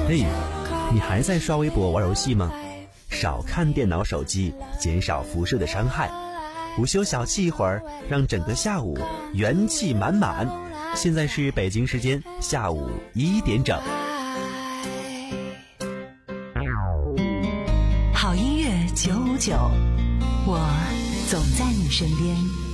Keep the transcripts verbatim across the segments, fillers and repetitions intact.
嘿，你还在刷微博玩游戏吗？少看电脑手机，减少辐射的伤害。午休小憩一会儿，让整个下午元气满满。现在是北京时间下午一点整。 好音乐九五九，我总在你身边。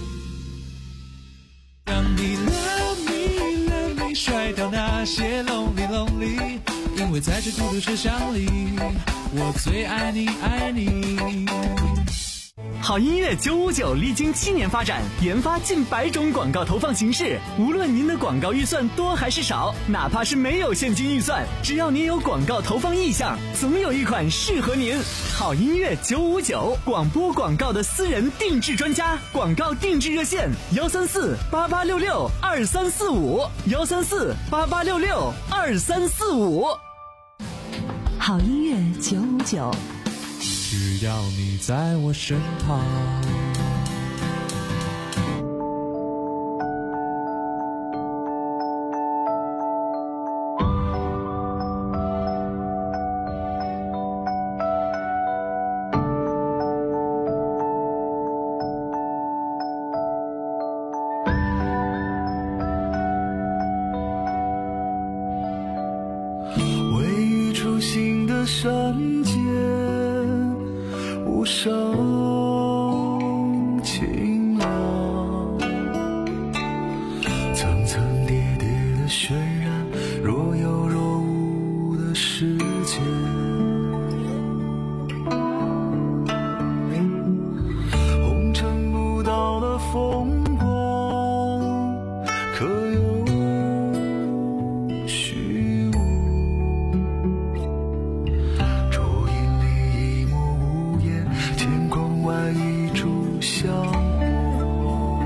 让你 love me love me 甩掉那些 lonely lonely， 因为在这孤独车厢里，我最爱你爱你。 好音乐九五九历经七年发展，研发近百种广告投放形式。无论您的广告预算多还是少，哪怕是没有现金预算，只要您有广告投放意向，总有一款适合您。好音乐九五九，广播广告的私人定制专家，广告定制热线幺三四八八六六二三四五幺三四八八六六二三四五。 好音乐九五九。 只要你在我身旁。 为一处新的山间无声清凉，层层叠叠的渲染，若有若无的世界。红尘不到的风光，可有虚无？烛影里一抹无言，天空外一炷香火。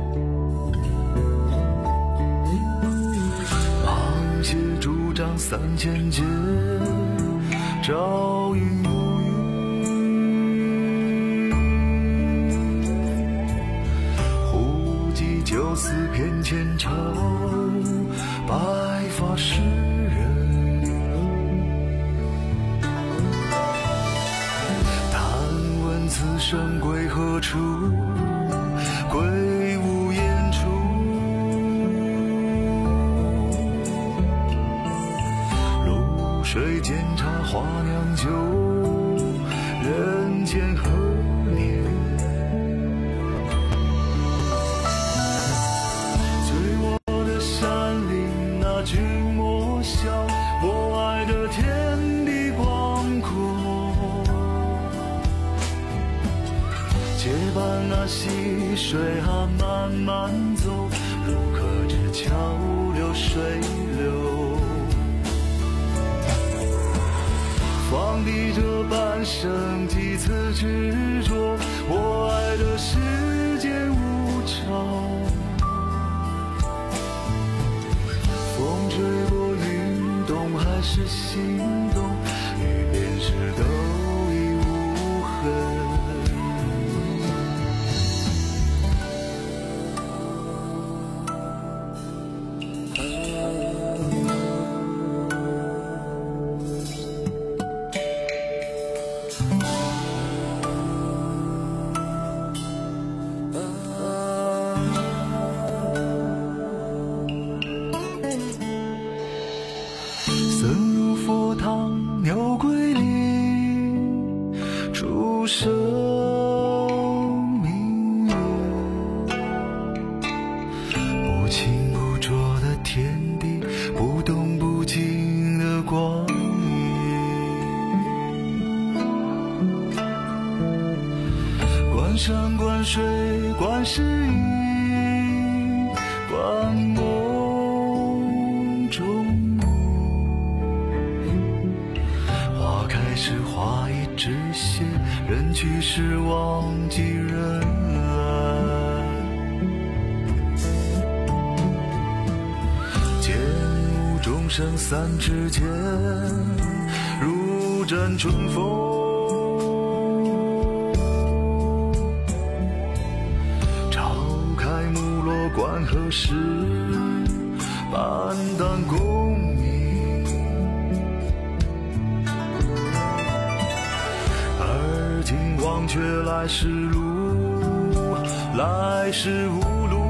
芒鞋拄杖三千劫，朝云暮云。胡骑酒肆偏前朝，白发诗人。但问此生归何处？归无言处。露水煎茶花酿酒，人间何年？随我的山林，那君莫笑，我爱的天地广阔。且伴那溪水啊慢慢走，如可知桥流水流。放低这半生几次执着，我爱的世间无常。风吹过云动还是心动，雨淋湿都已无痕。僧入佛堂牛归林，出生明月。不清不浊的天地，不动不静的光阴。观山观水观世音，观梦中梦。花开时花已止歇，人去时忘记人来。剑舞众生三尺剑，如枕春风。朝开木落观何时，斑淡功名。 却来时路，来时无路。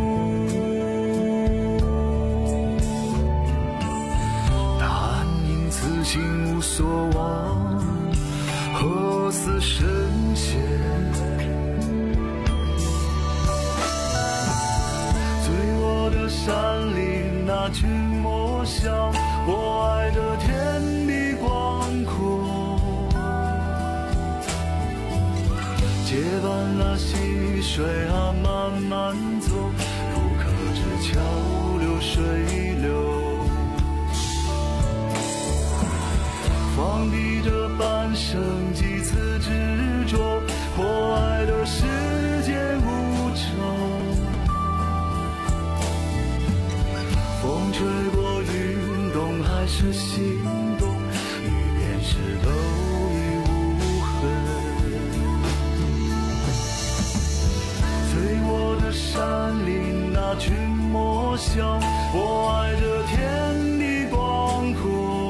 但因此心无所望，何似神仙？醉我的山林，那群莫想，我爱的天地广阔。结伴那溪水啊，慢慢走，如可知桥流水流。放低这半生几次执着，破爱的世界无常。风吹过云动，还是心动，雨便是都已无痕。醉我的山林，那群莫想，我爱着天地广阔。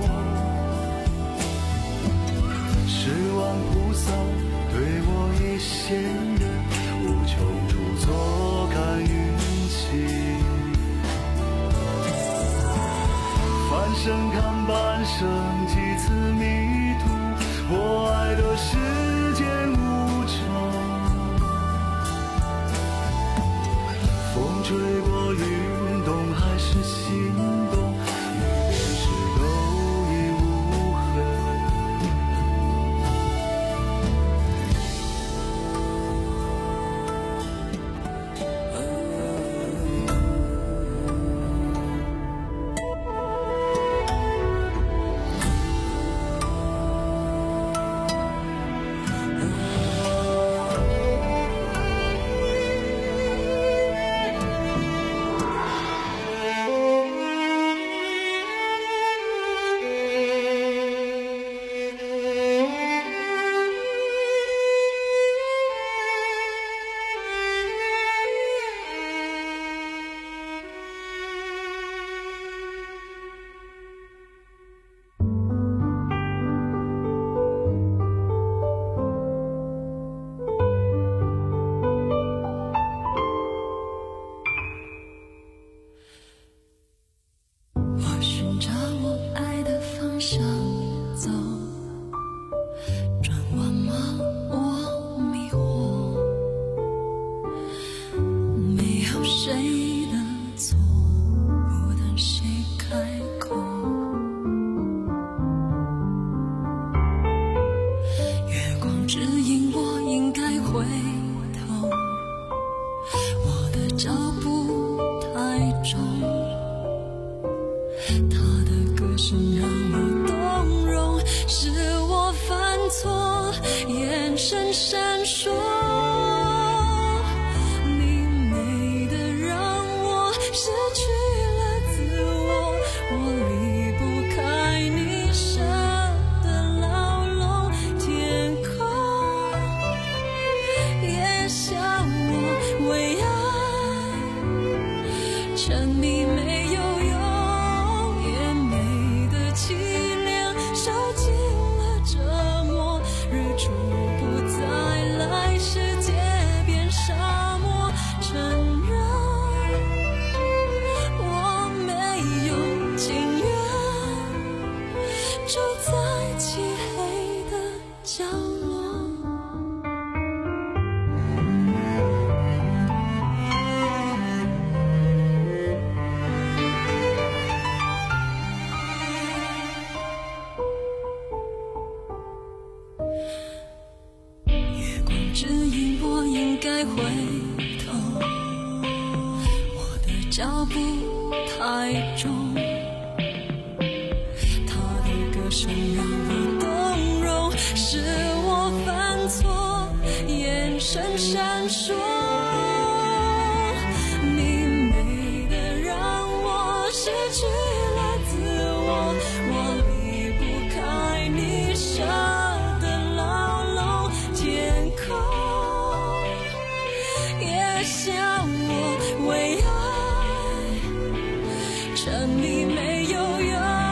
十万菩萨对我一仙人，无穷著作看运气。半生看半生，几次迷途，我爱的世界无常。风吹过云动，还是心动，雨便是都已无痕。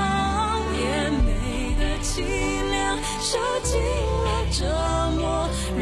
受尽了折磨，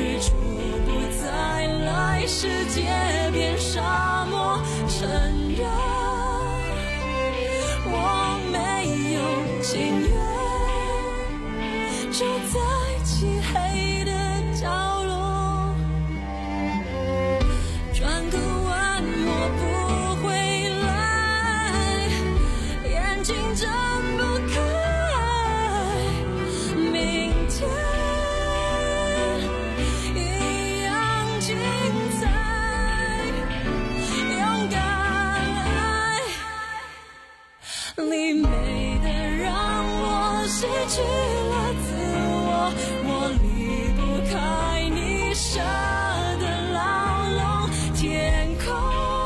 去了自我，我离不开你设的牢笼，天空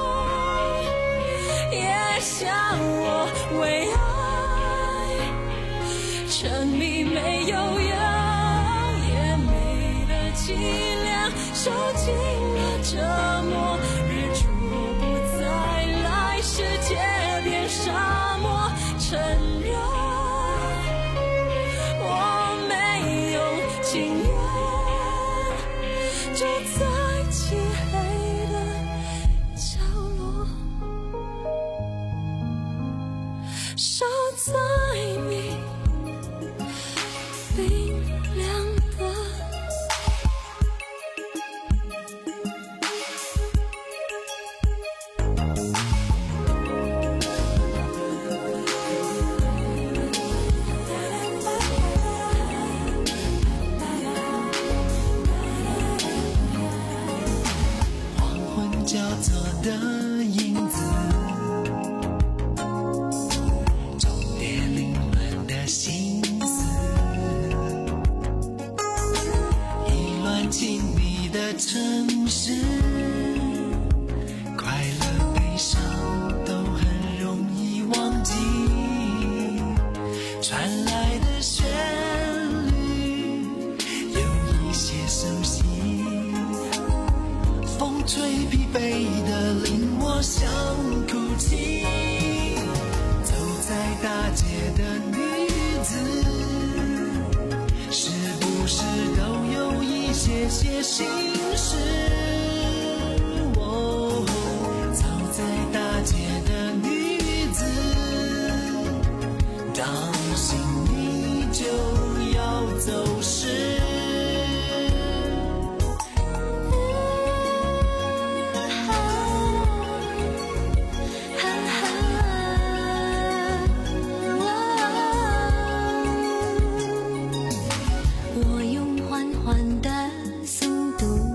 也像我为爱沉迷，没有用，也没了凄凉，受尽了折磨，日出不再来，世界变沙漠，承认我没有情愿就在漆黑的角落，守在你冰凉的黄昏交错的影子，重叠凌乱的心思，意乱情迷的城市，快乐悲伤都很容易忘记，传来的旋律有一些熟悉，风吹疲惫的令我想哭泣，走在大街的女子，是不是都有一些些心事，哦，走在大街的女子，当心你就要走时， 我用缓缓的速度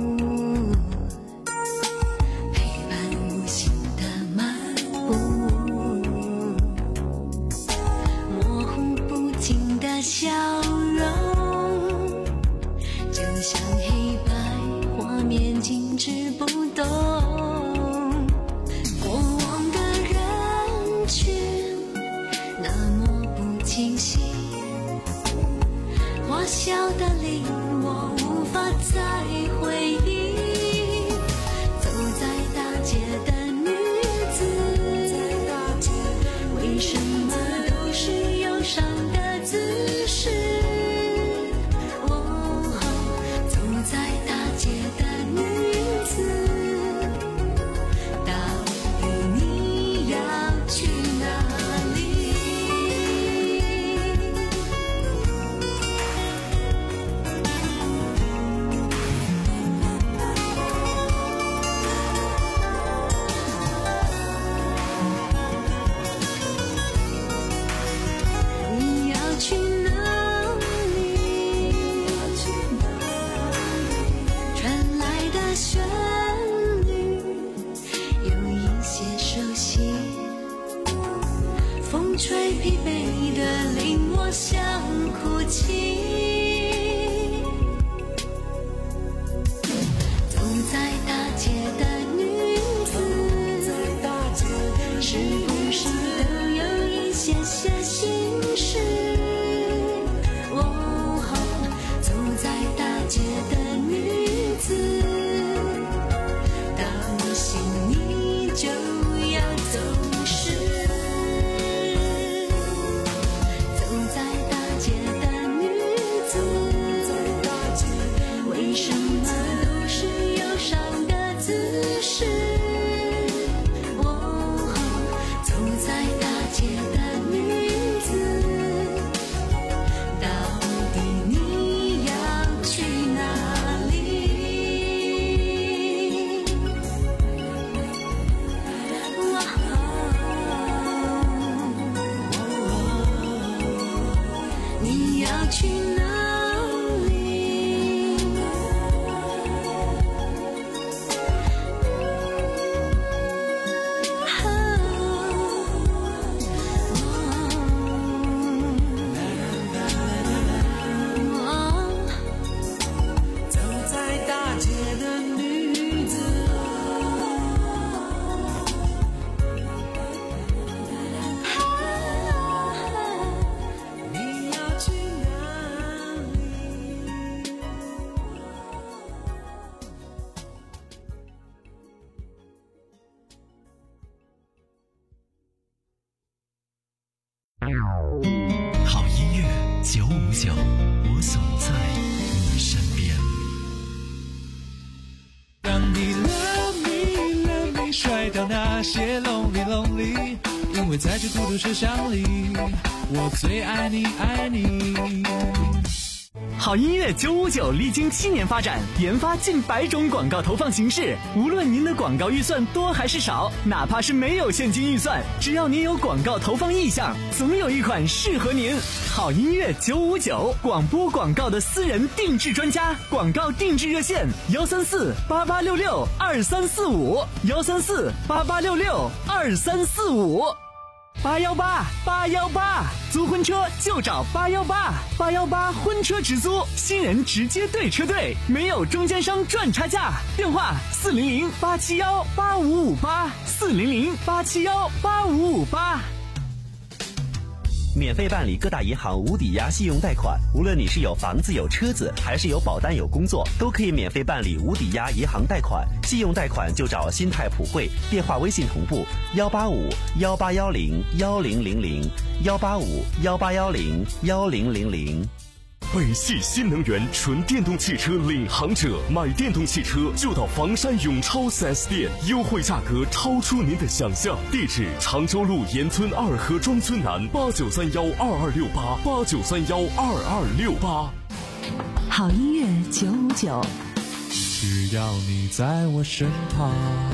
陪伴无形的漫步，模糊不清的笑容，就像黑白画面静止不动，过往的人群那么不清晰，花笑的令我无法再回忆，走在大街的女子，为什么都是忧伤的姿势，哦，走在大街的女子，到底你要去哪里？你要去哪里？传来的旋律有一些熟悉，风吹疲惫的令我想哭泣，走在大街的女子，是不是都有一些些心事，哦，走在大街的女子，当心你就要走时，走在大街的女子，为什么都是忧伤的姿势，哦，走在大街的女子，到底你要去哪里？你要去哪里？哦好音乐九五九，我总在你身边。 让你 love me love me 甩掉那些 lonely lonely， 因为在这孤独车厢里，我最爱你爱你。 好音乐九五九历经七年发展，研发近百种广告投放形式。无论您的广告预算多还是少，哪怕是没有现金预算，只要您有广告投放意向，总有一款适合您。好音乐九五九，广播广告的私人定制专家，广告定制热线：幺三四八八六六二三四五，幺三四八八六六二三四五。八幺八八幺八，租婚车就找八幺八，八幺八婚车直租，新人直接对车队，没有中间商赚差价。电话四零零八七幺八五五八，四零零八七幺八五五八。 免费办理各大银行无抵押信用贷款，无论你是有房子有车子，还是有保单有工作，都可以免费办理无抵押银行贷款。信用贷款就找新泰普惠，电话微信同步幺八五幺八幺零幺零零零幺八五幺八幺零幺零零零。 北汽新能源纯电动汽车领航者，买电动汽车就到房山永超 四 S 店，优惠价格超出您的想象。地址：常州路沿村二河庄村南，八九三幺二二六八八九三幺二二六八。 好音乐九五九， 只要你在我身旁。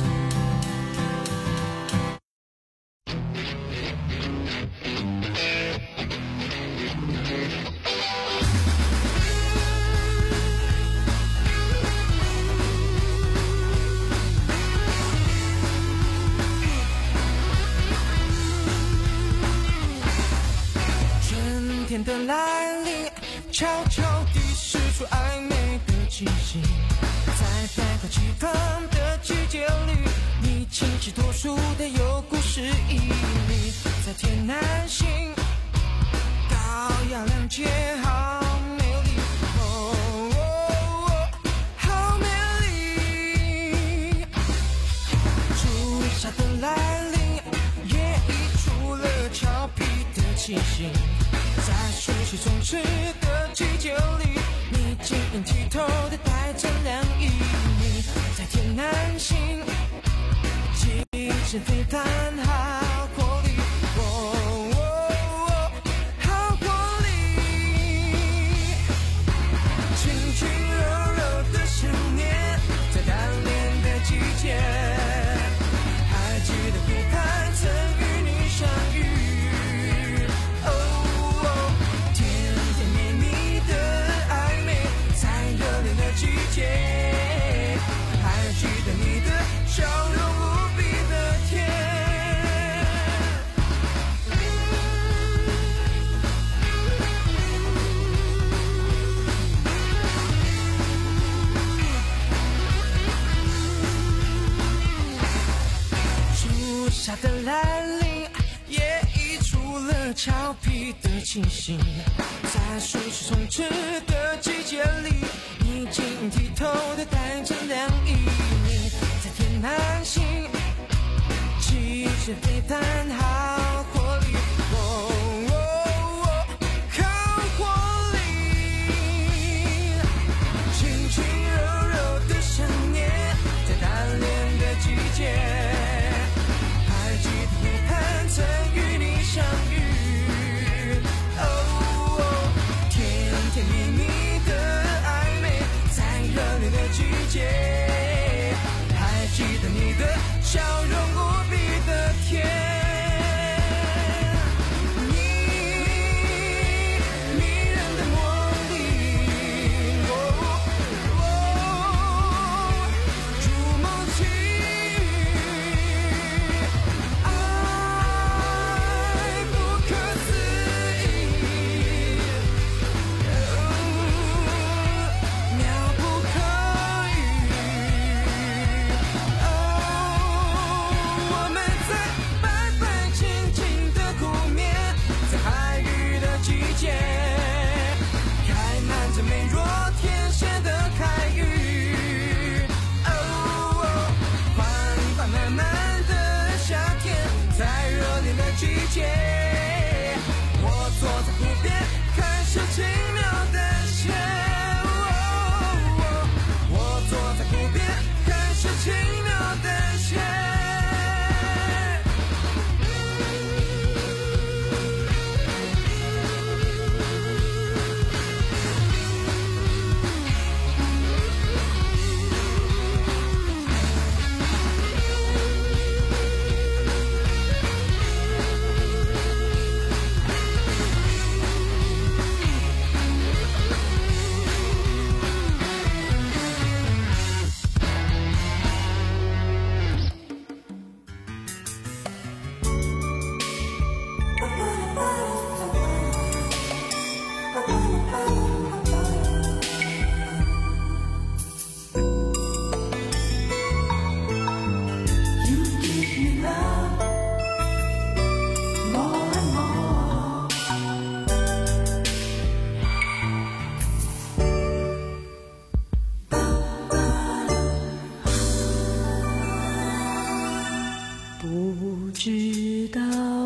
天的来临，悄悄地释出暧昧的气息，在百花齐放的季节里，你清晰脱俗的有故事意义，在天南星高雅亮节好美丽，哦哦哦，好美丽。初夏的来临，也溢出了俏皮的气息，在水汽充斥的季节里，你晶莹剔透的带着凉意，你在天南星激情飞弹好活力，哦哦哦，好活力，轻轻柔柔的想念，在单恋的季节，还记得孤单曾与你相遇。还记得你的笑容无比的甜，初夏的来临，也溢出了俏皮的气息，在水汽充斥的季节里，你晶莹剔透的带着凉意，你在天南星气质飞弹好活力，哦哦哦，好活力，轻轻柔柔的想念，在单恋的季节，还记得孤单曾与你相遇，哦哦，甜甜蜜蜜的热烈的季节，还记得你的笑容无比的甜。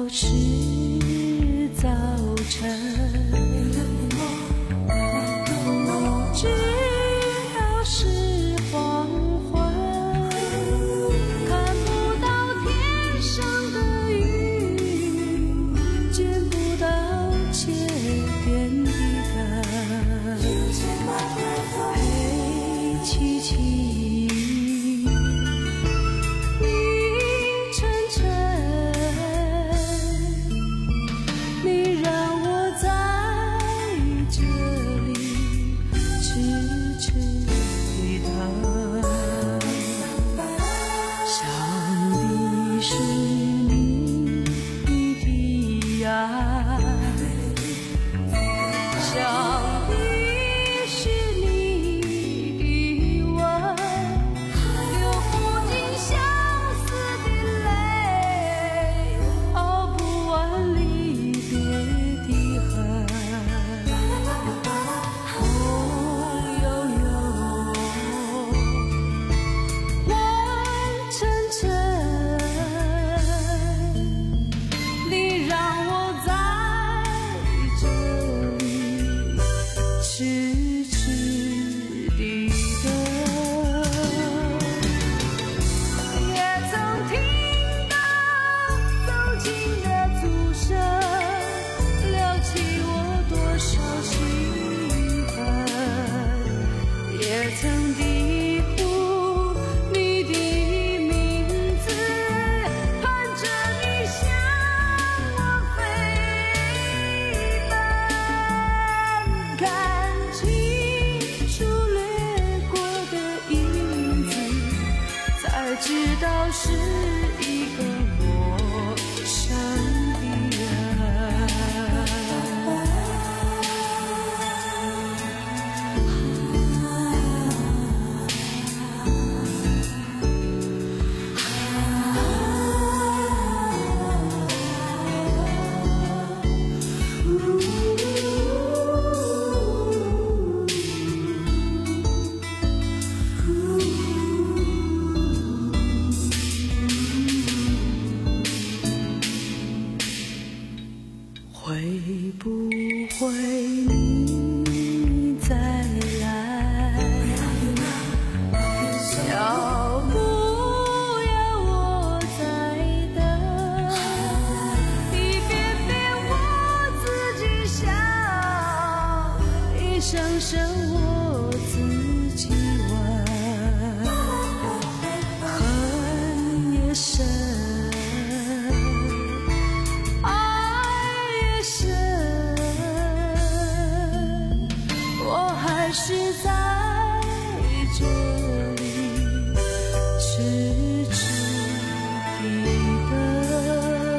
我迟早晨，直到是黄昏，看不到天上的云，见不到街边的灯，黑漆漆你沉沉，你让我在这里痴痴地等，想的是你的爱，想的是你的吻，流不尽相思的泪，熬不完离别的恨。哦呦呦，问沉沉，你让我在这里痴痴地等，也曾听到走近的足声，撩起我多少心痕，也曾低呼你的名字，盼着你向我飞奔，看清楚掠过的影子，才知道是一个陌生的人。会不会你再来？要不要我再等？一遍遍我自己想，一声声我自己问，恨也深，爱也深，我还是在这里痴痴地等。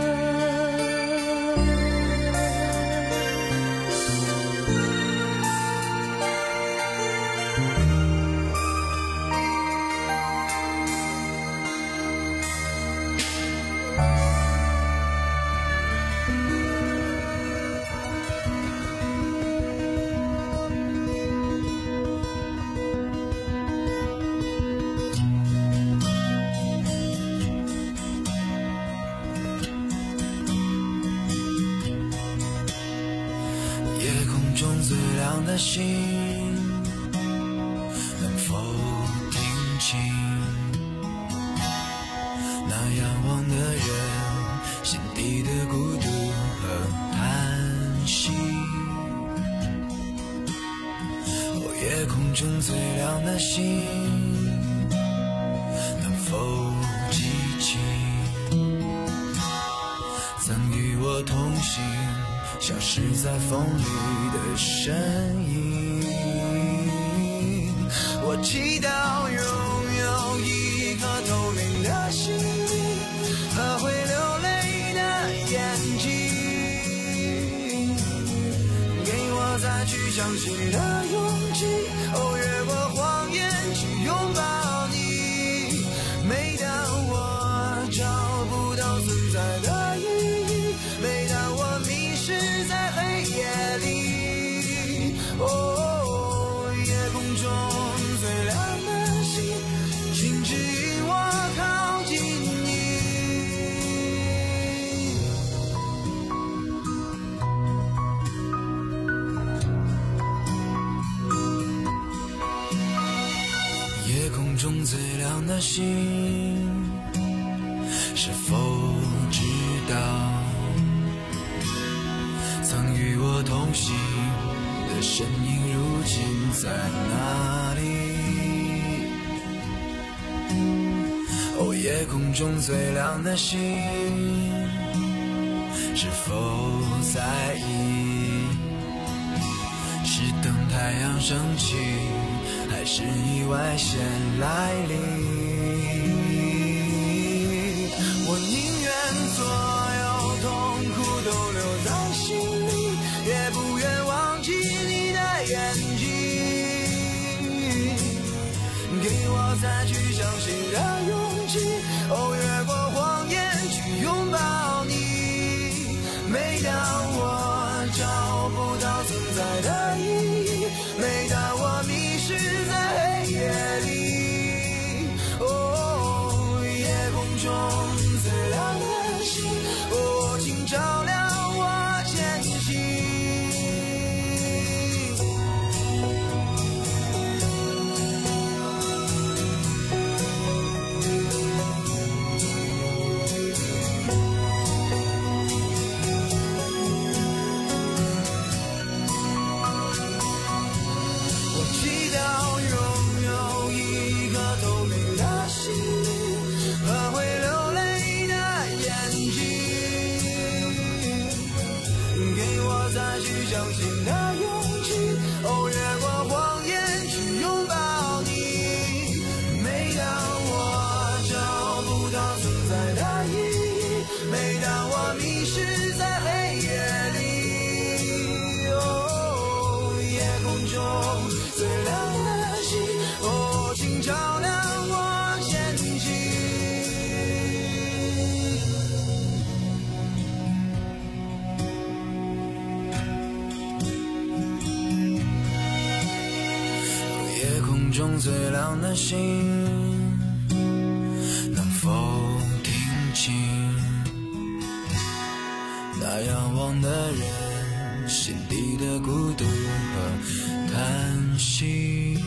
夜空中最亮的星，能否听清那仰望的人心底的孤独和叹息？哦，夜空中最亮的星，能否记起曾与我同行消失在风里的身影？我祈祷拥有一颗透明的心灵和会流泪的眼睛，给我再去相信的勇气。哦，越过谎言去拥抱你。每当我找不到存在的意义，每当我迷失在黑夜里，哦，夜空中最亮的星，请指引我靠近你。 亮的心，是否知道曾与我同行的身影如今在哪里？哦，夜空中最亮的星，是否在意？是等太阳升起，还是意外先来临？我宁愿所有痛苦都留在心里，也不愿忘记你的眼睛，给我再去相信的勇气，哦，越过谎言去拥抱你。每当我找不到存在的意义，每当我迷失在黑夜里，哦，夜空中最亮的星，哦，请照亮我前行。相信的勇气，哦，越过谎言去拥抱你。每当我找不到存在的意义，每当我迷失在黑夜里，哦，夜空中最亮的星，哦，请照亮我前行。中最亮的星，能否听清那仰望的人心底的孤独和叹息？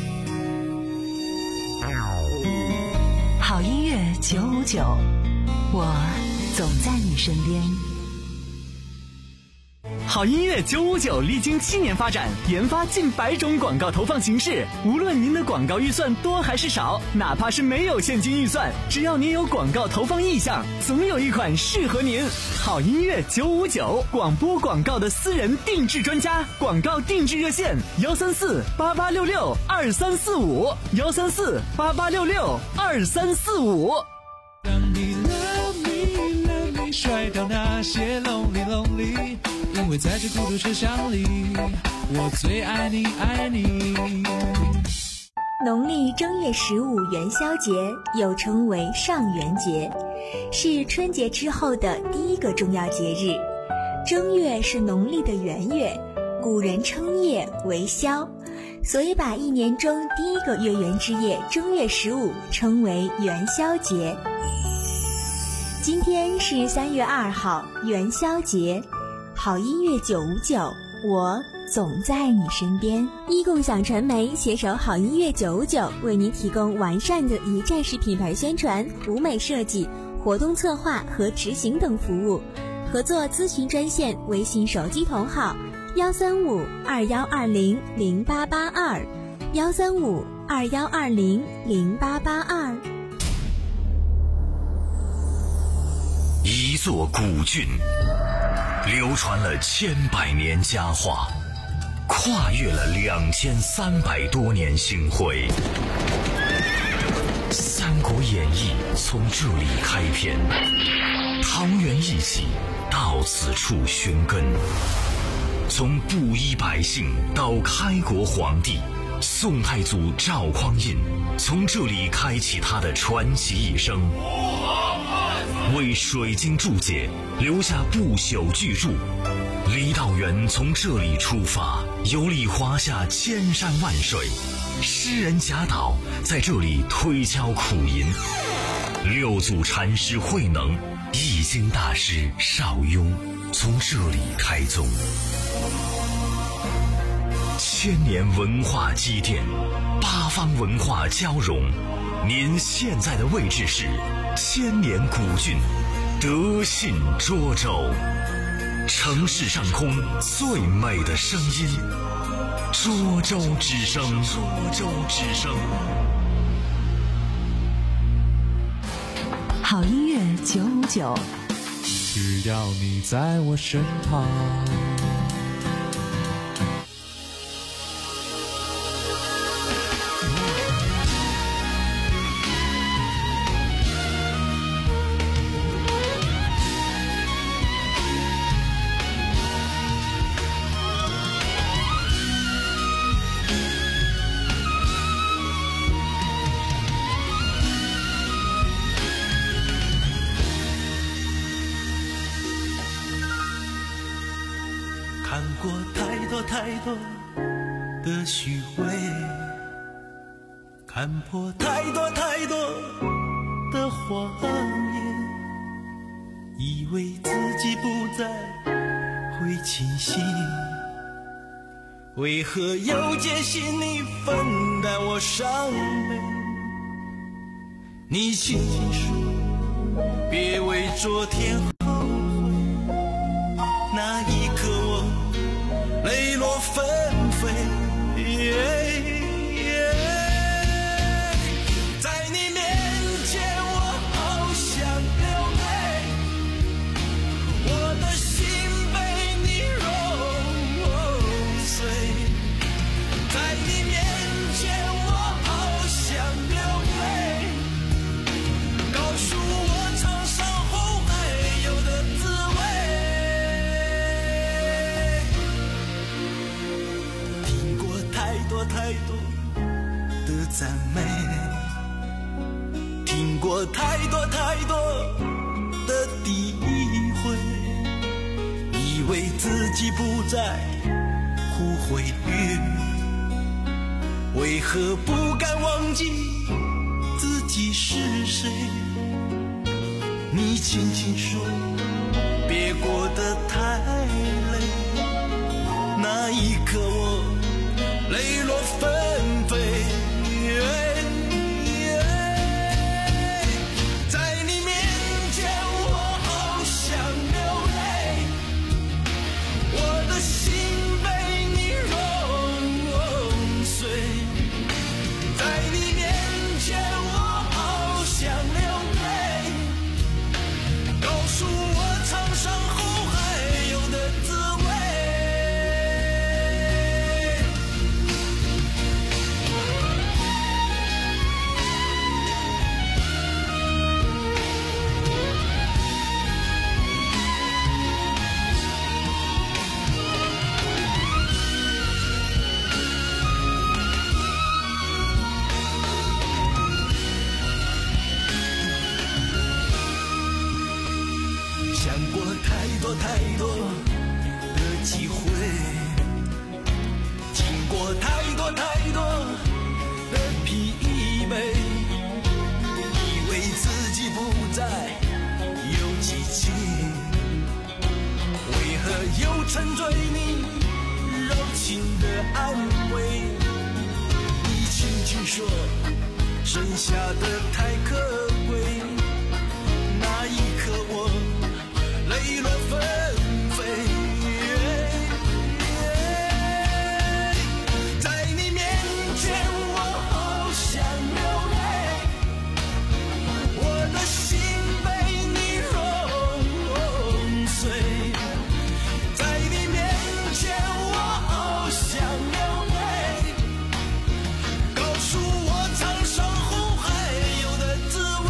好音乐九五九，我总在你身边。 好音乐九五九历经七年发展，研发近百种广告投放形式。无论您的广告预算多还是少，哪怕是没有现金预算，只要您有广告投放意向，总有一款适合您。好音乐九五九，广播广告的私人定制专家，广告定制热线幺三四八八六六二三四五幺三四八八六六二三四五。 当你 love me love me 甩掉那些 lonely lonely，因为在这孤独车厢里，我最爱你爱你。 农历正月十五元宵节又称为上元节，是春节之后的第一个重要节日。正月是农历的元月，古人称夜为宵，所以把一年中第一个月圆之夜正月十五称为元宵节。今天是三月二号，元宵节。好音乐九五九，我总在你身边。一共享传媒携手好音乐九五九，为您提供完善的一站式品牌宣传、舞美设计、活动策划和执行等服务。合作咨询专线：微信手机同号幺三五二幺二零零八八二幺三五二幺二零零八八二。 一座古郡，流传了千百年佳话，跨越了两千三百多年星辉。《三国演义》从这里开篇，桃园一起到此处寻根。从布衣百姓到开国皇帝，宋太祖赵匡胤从这里开启他的传奇一生，为水晶注解留下不朽巨著。李道元从这里出发，游历华夏千山万水，诗人贾岛在这里推敲苦吟，六祖禅师慧能、易经大师邵雍从这里开宗。 千年文化积淀，八方文化交融。您现在的位置是千年古郡德信涿州，城市上空最美的声音，涿州之声。涿州之声。 好音乐九五九， 只要你在我身旁。 看过太多太多的虚伪，看破太多太多的谎言，以为自己不再会清醒，为何又坚信你分担我伤悲？你轻轻说，别为昨天后悔，那一刻我泪落纷飞，在你面前我好想流泪，我的心被你揉碎，在你面前我好想流泪，告诉我尝伤后还有的滋味。太多的赞美，听过太多太多的诋毁，以为自己不再互悔约，为何不敢忘记自己是谁？你轻轻说，别过得太累，那一刻我泪落纷飞，在你面前我好想流泪，我的心被你揉碎，在你面前我好想流泪，告诉我尝伤后还有的滋味。想过太多太多的机会，经过太多太多的疲惫，以为自己不再有激情，为何又沉醉你柔情的安慰？你轻轻说，剩下的太可贵，那一刻我泪落纷飞，在你面前我好想流泪，我的心被你揉碎，在你面前我好想流泪，告诉我尝伤后还有的滋味。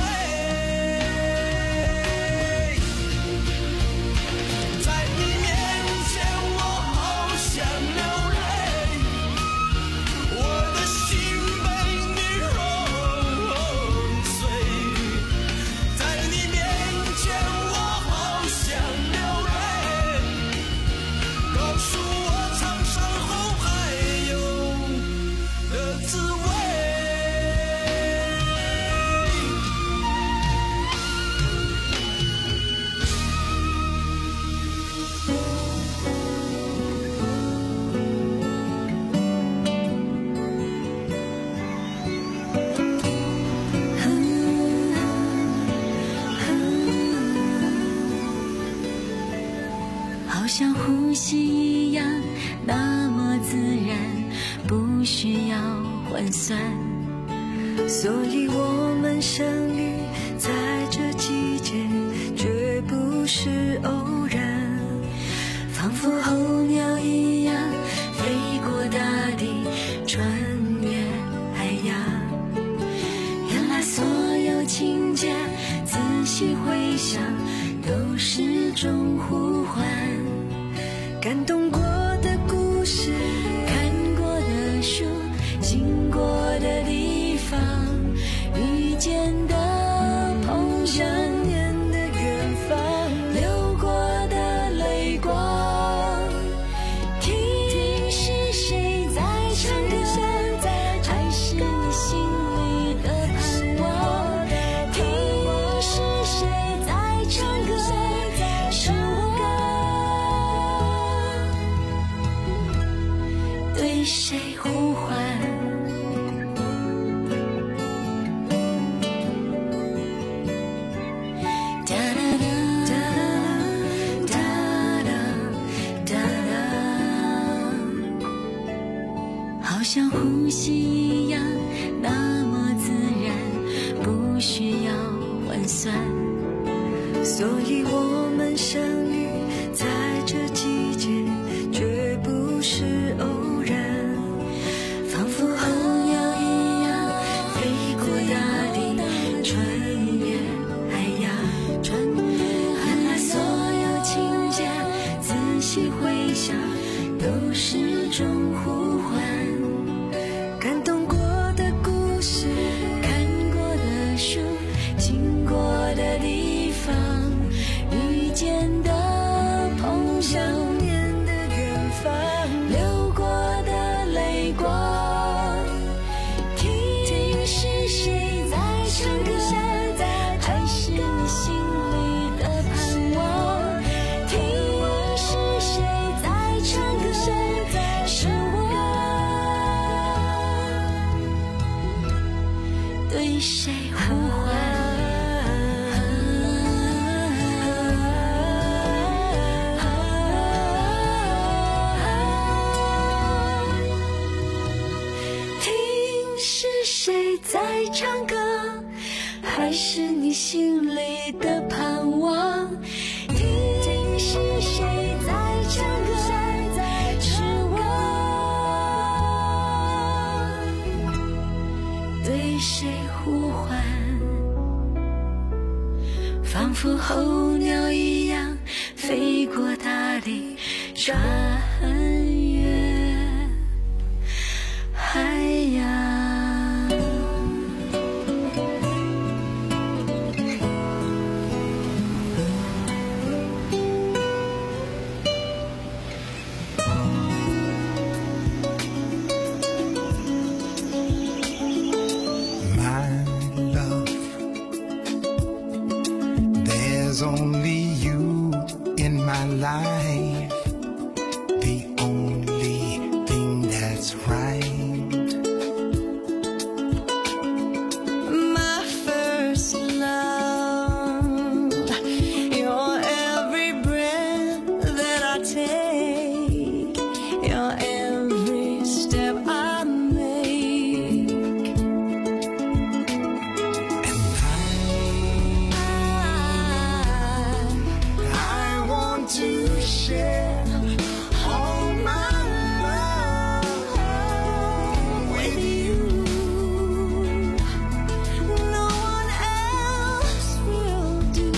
好像呼吸一样那么自然，不需要换算， 所以我们相遇在这季节，绝不是偶然，仿佛候鸟一样飞过大地，穿越海洋。原来所有情节仔细回想都是种呼唤，感动过的故事，看过的书，经过的地方，遇见的碰上念的远方，流过的泪光，听是谁在唱歌，还是你心里的盼望，听是谁在唱歌，是我对谁呼唤。好像呼吸一样那么自然，不需要换算，所以我们相遇在这季节，绝不是偶然，仿佛候鸟一样飞过大地，穿越海洋。原来所有情节仔细回想都是种呼唤，感动过的故事，看过的书，经过的地方，遇见的碰上念的远方，流过的泪光，听是谁在唱歌，还是你心里的盼望，听是谁在唱歌，是我对谁呼唤。听是谁在唱歌，还是你心里的盼望，听是谁在唱歌，是我对谁呼唤，仿佛候鸟一样飞过大地，穿越海洋。 There's only you in my life, the only thing that's right. My first love, your every breath that I take, your every step I make. And I, I want to share all my love with you. No one else will do.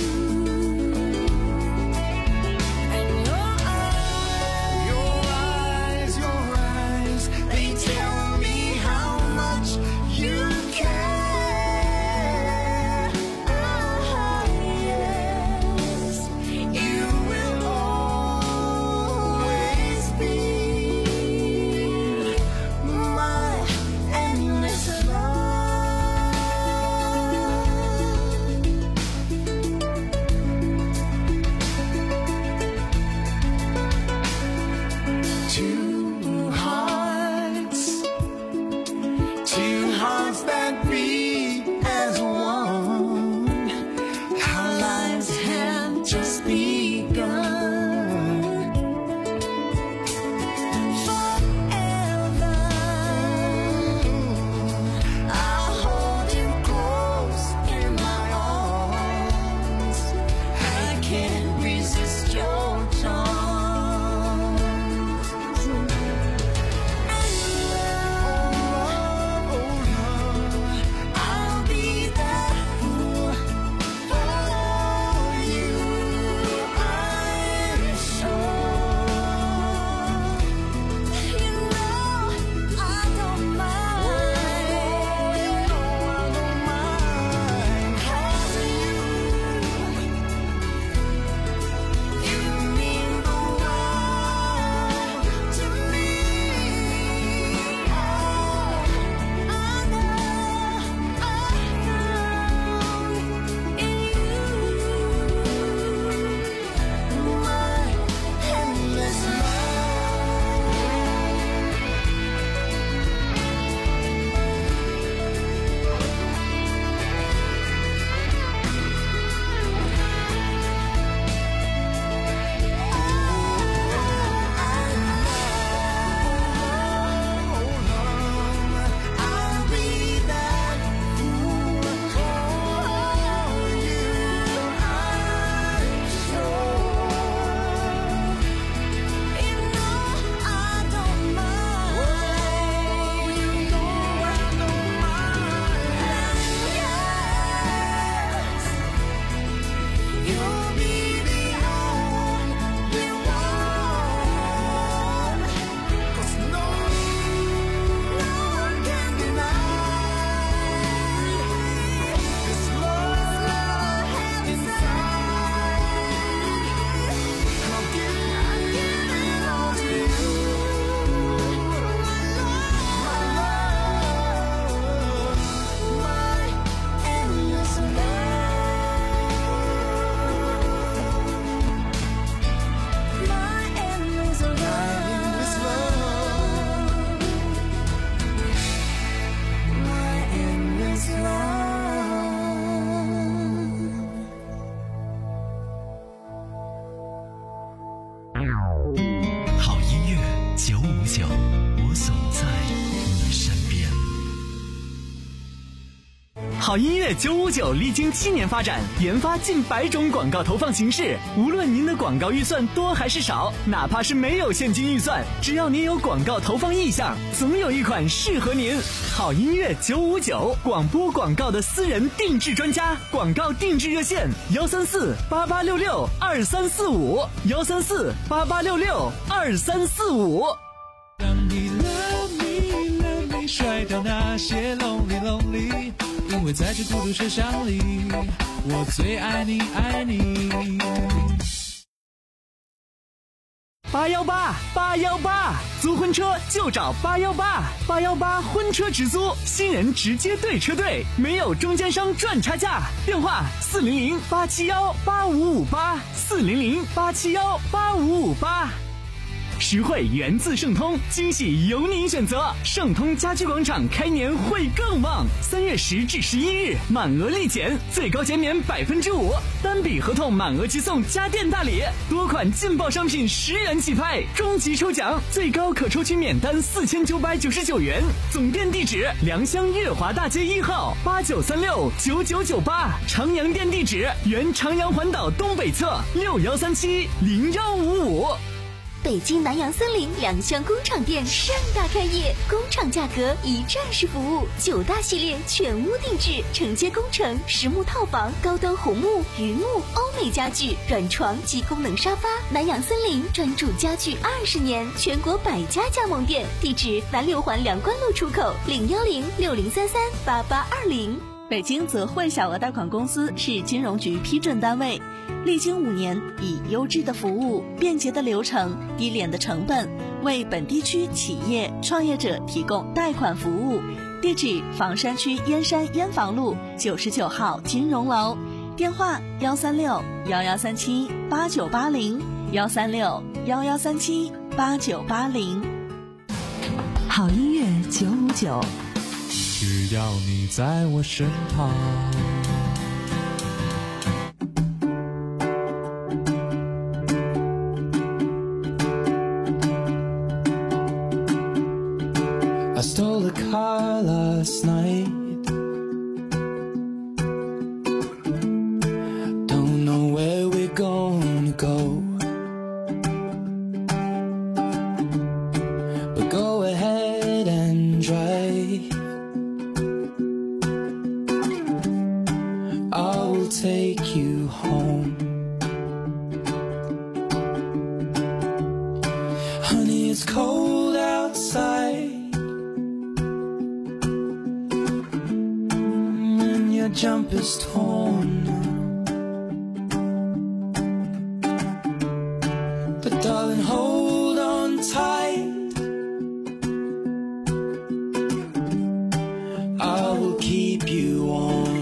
And your eyes, Your eyes, your eyes, they tell me how much you care. ah, yes, You will always be my endless love. two hearts, two hearts that beat as one. Our lives have just begun. 好音乐九五九历经七年发展，研发近百种广告投放形式。无论您的广告预算多还是少，哪怕是没有现金预算，只要您有广告投放意向，总有一款适合您。好音乐九五九，广播广告的私人定制专家，广告定制热线：幺三四八八六六二三四五，幺三四八八六六二三四五。 让你 love me love me 甩掉那些 lonely lonely， 因为在这孤独车厢里，我最爱你爱你。 八幺八八幺八，租婚车就找八幺八八幺八婚车直租，新人直接对车队，没有中间商赚差价。电话四零零八七幺八五五八，四零零八七幺八五五八。实惠源自盛通，惊喜由您选择。盛通家居广场开年会更旺，三月十至十一日满额立减，最高减免百分之五，单笔合同满额即送家电大礼，多款劲爆商品十元起拍，终极抽奖最高可抽取免单四千九百九十九元。总店地址：良乡月华大街一号八九三六九九九八，长阳店地址：原长阳环岛东北侧六幺三七零幺五五。 北京南阳森林良乡工厂店盛大开业，工厂价格一站式服务，九大系列全屋定制，承接工程、实木套房、高端红木、榆木、欧美家具、软床及功能沙发。南阳森林专注家具二十年，全国百家加盟店，地址南六环梁关路出口零幺零六零三三八八二零。 北京泽汇小额贷款公司是金融局批准单位，历经五年，以优质的服务、便捷的流程、低廉的成本，为本地区企业创业者提供贷款服务。地址：房山区燕山燕房路九十九号金融楼，电话：幺三六幺幺三七八九八零，幺三六幺幺三七八九八零。 好音乐九五九。 只要你在我身旁。I stole a car last night. Don't know where we're gonna go, but go ahead and drive. I will take you home. Honey, it's cold outside, and your jumper's torn now. But darling, hold on tight. I will keep you warm.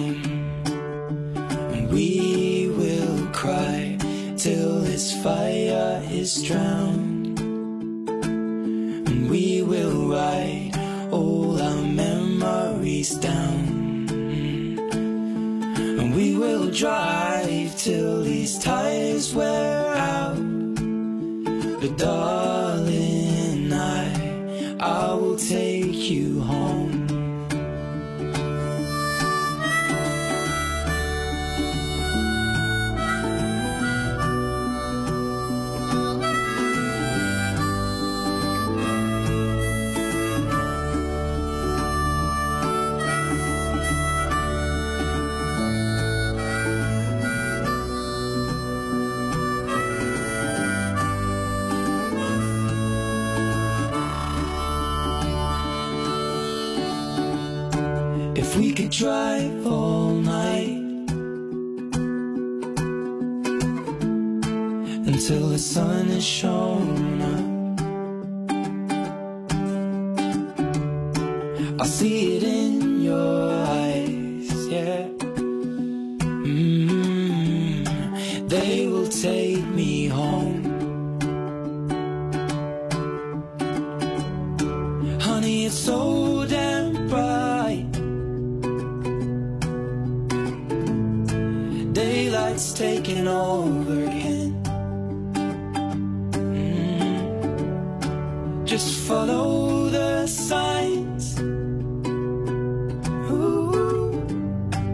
We will cry till this fire is drowned, and we will write all our memories down, and we will drive till these tires wear out. But darling, I, I will take you home. If we could drive all night until the sun is shown up, I see it in your eyes, yeah. Mm-hmm. They will take me home. Honey, it's so damn bright. Daylight's taking over again. Mm-hmm. Just follow the signs. Ooh.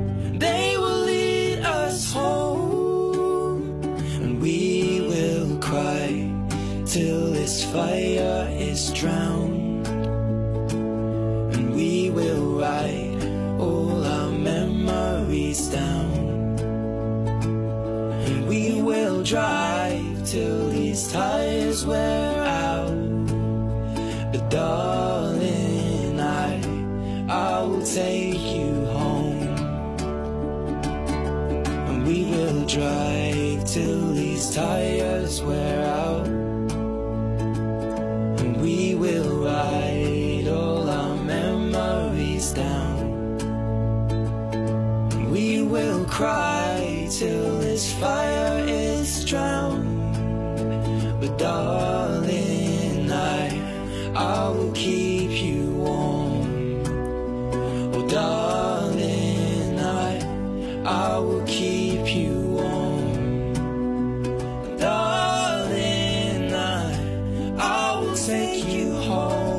till this fire is drowned, and we will write all our memories down, and we will drive till these tires wear out. But darling, I, I will take you home, and we will drive till these tires wear out, and we will write all our memories down, and we will cry till this fire is drowned. But darling, I, I will keep you warm. Oh darling, I, I will keep you warm. Darling, I, I will take you home.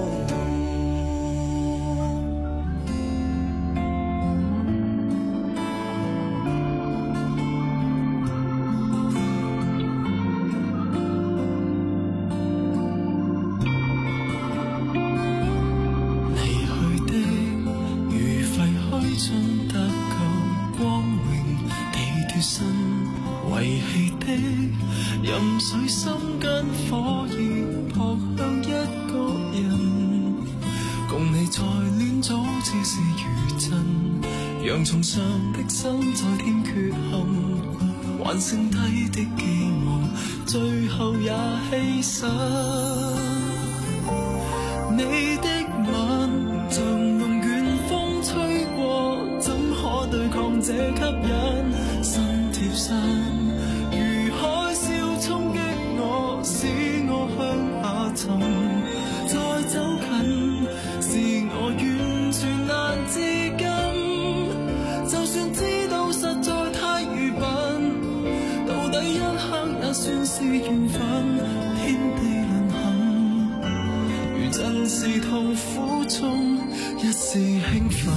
遺棄的任水深跟火熱撲向一個人，共你再戀早只是餘震，洋葱上的心再添缺陷，還剩低的寄望最後也犧牲。你的吻像龍捲風吹過，怎可對抗這吸引？身貼身衝擊我，使我向下沉，再走近，是我完全難自禁。就算知道實在太愚笨，到底一刻也算是緣分。天地淪陷，如真是痛苦中一絲興奮。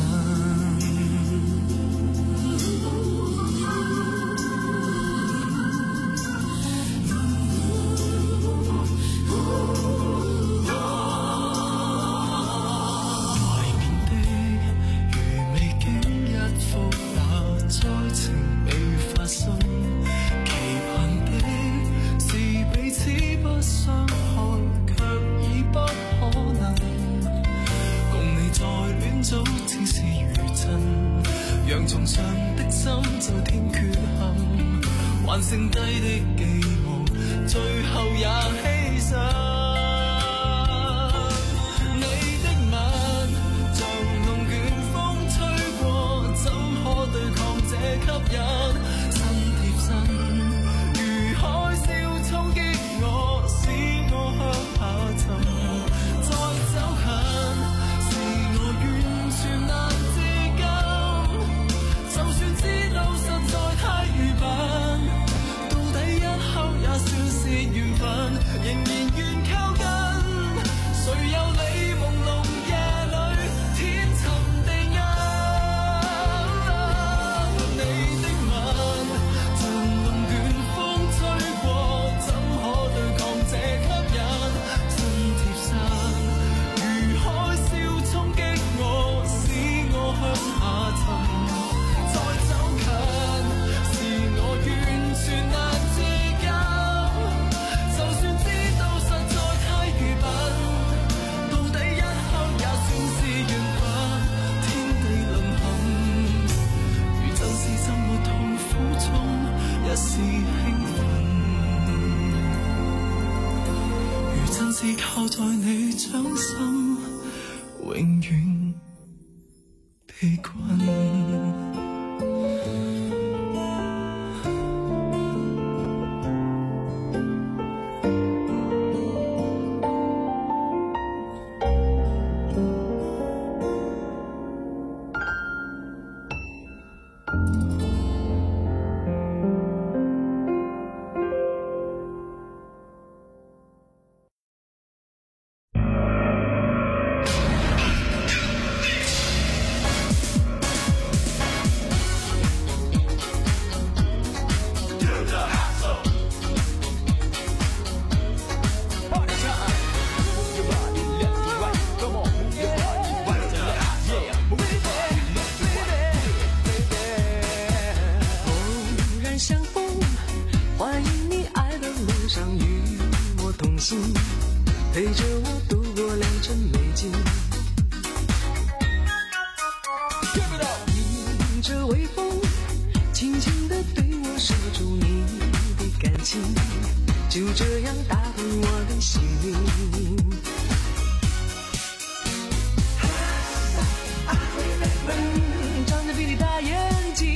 洋葱上的心就添缺陷，還剩低的寄望最後也犧牲。你的吻像龍捲風吹過，怎可對抗這吸引？身貼身如海嘯衝擊我，使我向下沉，再走近是我完全難自就算知道實在太愚笨，到底一刻也算是緣分，仍然願靠近。誰有你朦朧夜裏天沉地暗？你的吻像龍捲風吹過，怎可對抗這吸引？身貼身如海嘯衝擊我，使我向下沉。一絲興奮，如真是靠在你掌心，永遠被困。 星，陪着我度过良辰美景。迎着微风，轻轻地对我说出你的感情，就这样打动我的心灵。长着比你大眼睛，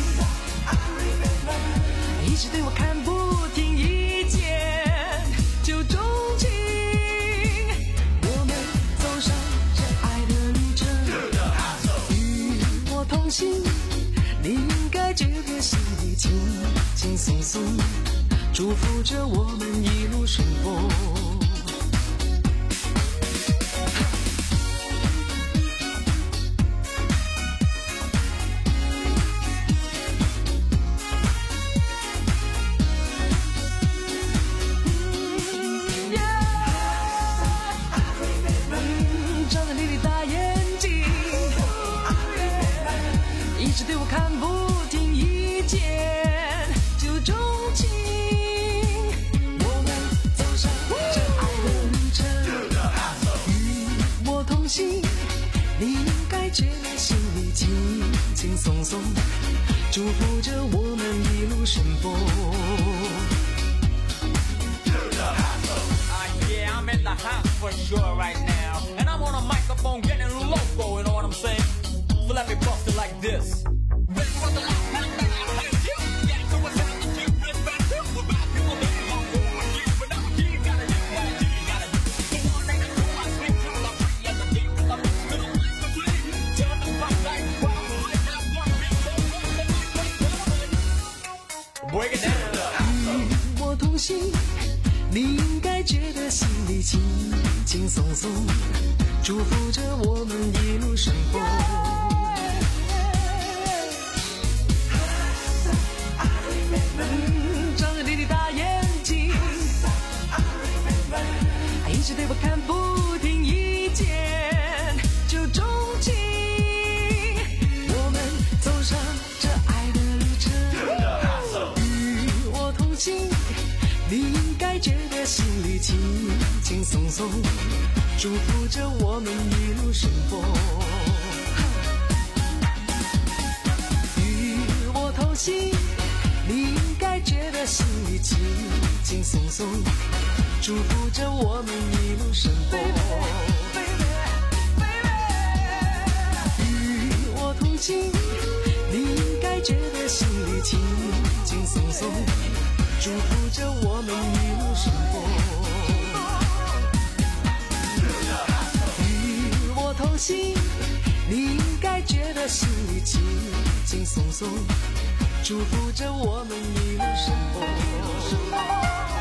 一直对我看不停，一见就钟情。我们走上这爱的旅程，与我同行，你应该觉得心里轻轻松松，祝福着我们一路顺风。祝福着我们一路顺风。 Uh, yeah, I'm in the house for sure right now. And I'm on a microphone getting loco, you know what I'm saying? So let me bust it like this. Break it down. 与我同行，你应该觉得心里轻轻松松，祝福着我们一路顺风。张着你的大眼睛，一直对我看不停，一见就钟情。我们走上这爱的旅程，与我同行，你应该觉得心里轻轻松松，祝福着我们一路顺风。与我同行，你应该觉得心里轻轻松松，祝福着我们一路顺风。与我同行，你应该觉得心里轻轻松松，祝福着我们一路顺风。与我同行，你应该觉得心里轻轻松松，祝福着我们一路顺风。